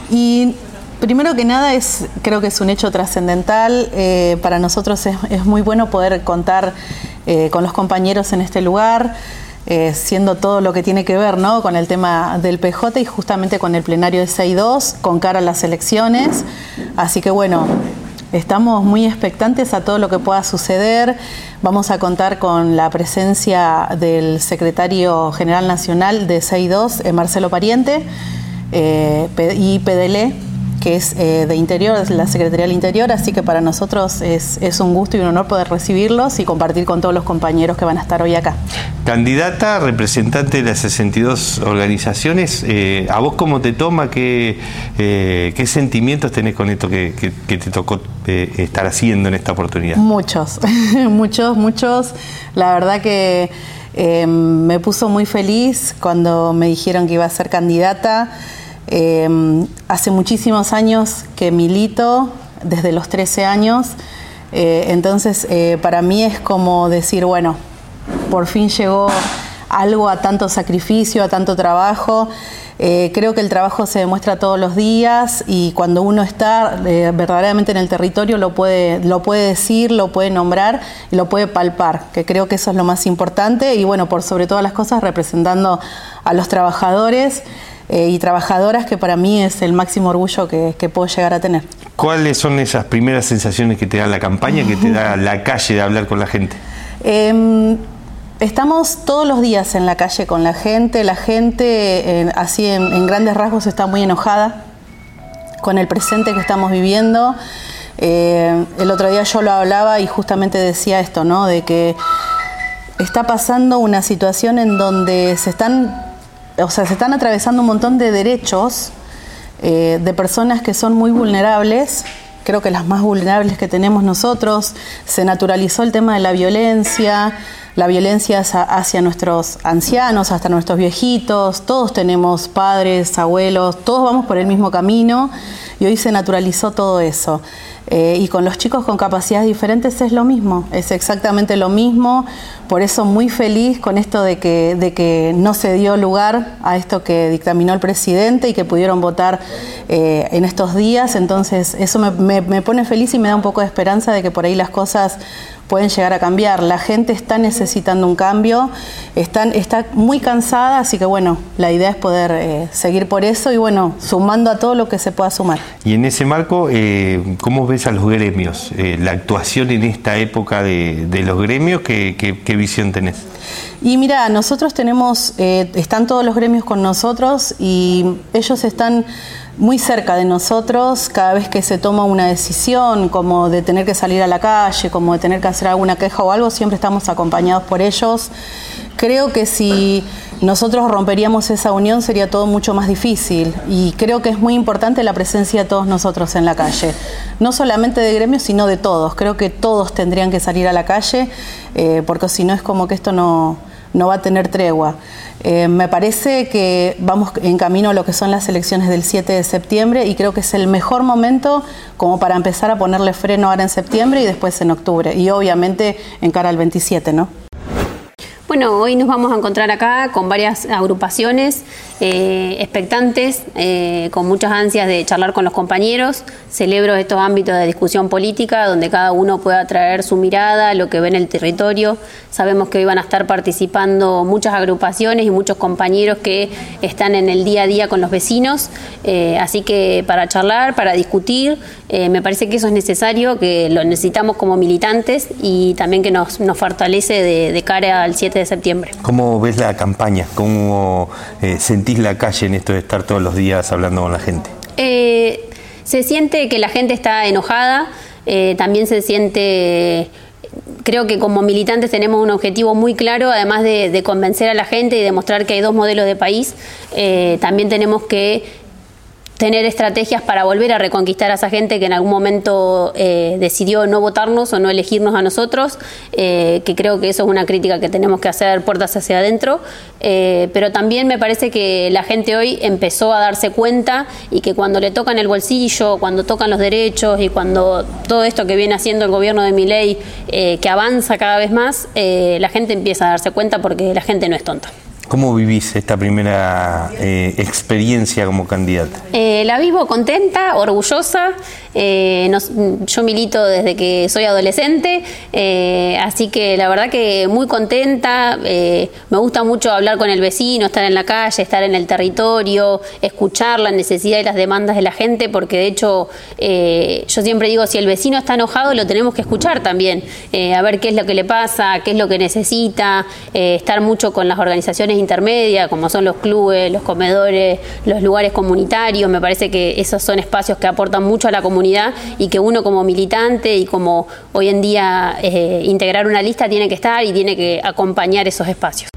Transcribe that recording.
Y primero que nada creo que es un hecho trascendental. Para nosotros es muy bueno poder contar con los compañeros en este lugar, siendo todo lo que tiene que ver, ¿no?, con el tema del PJ y justamente con el plenario de 6-2, con cara a las elecciones. Así que bueno, estamos muy expectantes a todo lo que pueda suceder. Vamos a contar con la presencia del secretario general nacional de 6-2, Marcelo Pariente, y PDL, que es de Interior, es la Secretaría del Interior, así que para nosotros es un gusto y un honor poder recibirlos y compartir con todos los compañeros que van a estar hoy acá. Candidata, representante de las 62 organizaciones, ¿a vos cómo te toma? ¿Qué sentimientos tenés con esto que te tocó estar haciendo en esta oportunidad? Muchos. La verdad que me puso muy feliz cuando me dijeron que iba a ser candidata. Hace muchísimos años que milito, desde los 13 años, entonces para mí es como decir, bueno, por fin llegó algo a tanto sacrificio, a tanto trabajo. Creo que el trabajo se demuestra todos los días y cuando uno está verdaderamente en el territorio lo puede decir, lo puede nombrar y lo puede palpar, que creo que eso es lo más importante y bueno, por sobre todas las cosas representando a los trabajadores y trabajadoras, que para mí es el máximo orgullo que puedo llegar a tener. ¿Cuáles son esas primeras sensaciones que te da la campaña, que te da la calle de hablar con la gente? Estamos todos los días en la calle con la gente así en grandes rasgos está muy enojada con el presente que estamos viviendo. El otro día yo lo hablaba y justamente decía esto, ¿no?, de que está pasando una situación en donde se están atravesando un montón de derechos de personas que son muy vulnerables. Creo que las más vulnerables que tenemos nosotros. Se naturalizó el tema de la violencia hacia nuestros ancianos, hasta nuestros viejitos. Todos tenemos padres, abuelos, todos vamos por el mismo camino y hoy se naturalizó todo eso. Y con los chicos con capacidades diferentes es lo mismo, es exactamente lo mismo. Por eso muy feliz con esto de que no se dio lugar a esto que dictaminó el presidente y que pudieron votar en estos días. Entonces eso me pone feliz y me da un poco de esperanza de que por ahí las cosas pueden llegar a cambiar. La gente está necesitando un cambio, está muy cansada, así que bueno, la idea es poder seguir por eso y bueno, sumando a todo lo que se pueda sumar. Y en ese marco, ¿cómo ves a los gremios? La actuación en esta época de los gremios, ¿qué visión tenés? Y mira, nosotros están todos los gremios con nosotros y ellos están muy cerca de nosotros cada vez que se toma una decisión, como de tener que salir a la calle, como de tener que hacer alguna queja o algo, siempre estamos acompañados por ellos. Creo que si nosotros romperíamos esa unión sería todo mucho más difícil y creo que es muy importante la presencia de todos nosotros en la calle, no solamente de gremios sino de todos. Creo que todos tendrían que salir a la calle porque si no es como que esto no va a tener tregua. Me parece que vamos en camino a lo que son las elecciones del 7 de septiembre y creo que es el mejor momento como para empezar a ponerle freno ahora en septiembre y después en octubre y obviamente en cara al 27, ¿no? Bueno, hoy nos vamos a encontrar acá con varias agrupaciones expectantes, con muchas ansias de charlar con los compañeros. Celebro estos ámbitos de discusión política donde cada uno pueda traer su mirada, lo que ve en el territorio. Sabemos que hoy van a estar participando muchas agrupaciones y muchos compañeros que están en el día a día con los vecinos, así que para charlar, para discutir, me parece que eso es necesario, que lo necesitamos como militantes y también que nos fortalece de cara al 7 de septiembre. ¿Cómo ves la campaña? ¿Cómo sentís la calle en esto de estar todos los días hablando con la gente? Se siente que la gente está enojada, también se siente... Creo que como militantes tenemos un objetivo muy claro, además de convencer a la gente y demostrar que hay dos modelos de país, también tenemos que tener estrategias para volver a reconquistar a esa gente que en algún momento decidió no votarnos o no elegirnos a nosotros, que creo que eso es una crítica que tenemos que hacer puertas hacia adentro, pero también me parece que la gente hoy empezó a darse cuenta y que cuando le tocan el bolsillo, cuando tocan los derechos y cuando todo esto que viene haciendo el gobierno de Milei, que avanza cada vez más, la gente empieza a darse cuenta porque la gente no es tonta. ¿Cómo vivís esta primera experiencia como candidata? La vivo contenta, orgullosa. Yo milito desde que soy adolescente, así que la verdad que muy contenta. Me gusta mucho hablar con el vecino, estar en la calle, estar en el territorio, escuchar las necesidades y las demandas de la gente, porque de hecho yo siempre digo, si el vecino está enojado lo tenemos que escuchar también, a ver qué es lo que le pasa, qué es lo que necesita, estar mucho con las organizaciones intermedias, como son los clubes, los comedores, los lugares comunitarios. Me parece que esos son espacios que aportan mucho a la comunidad y que uno como militante y como hoy en día integrar una lista tiene que estar y tiene que acompañar esos espacios.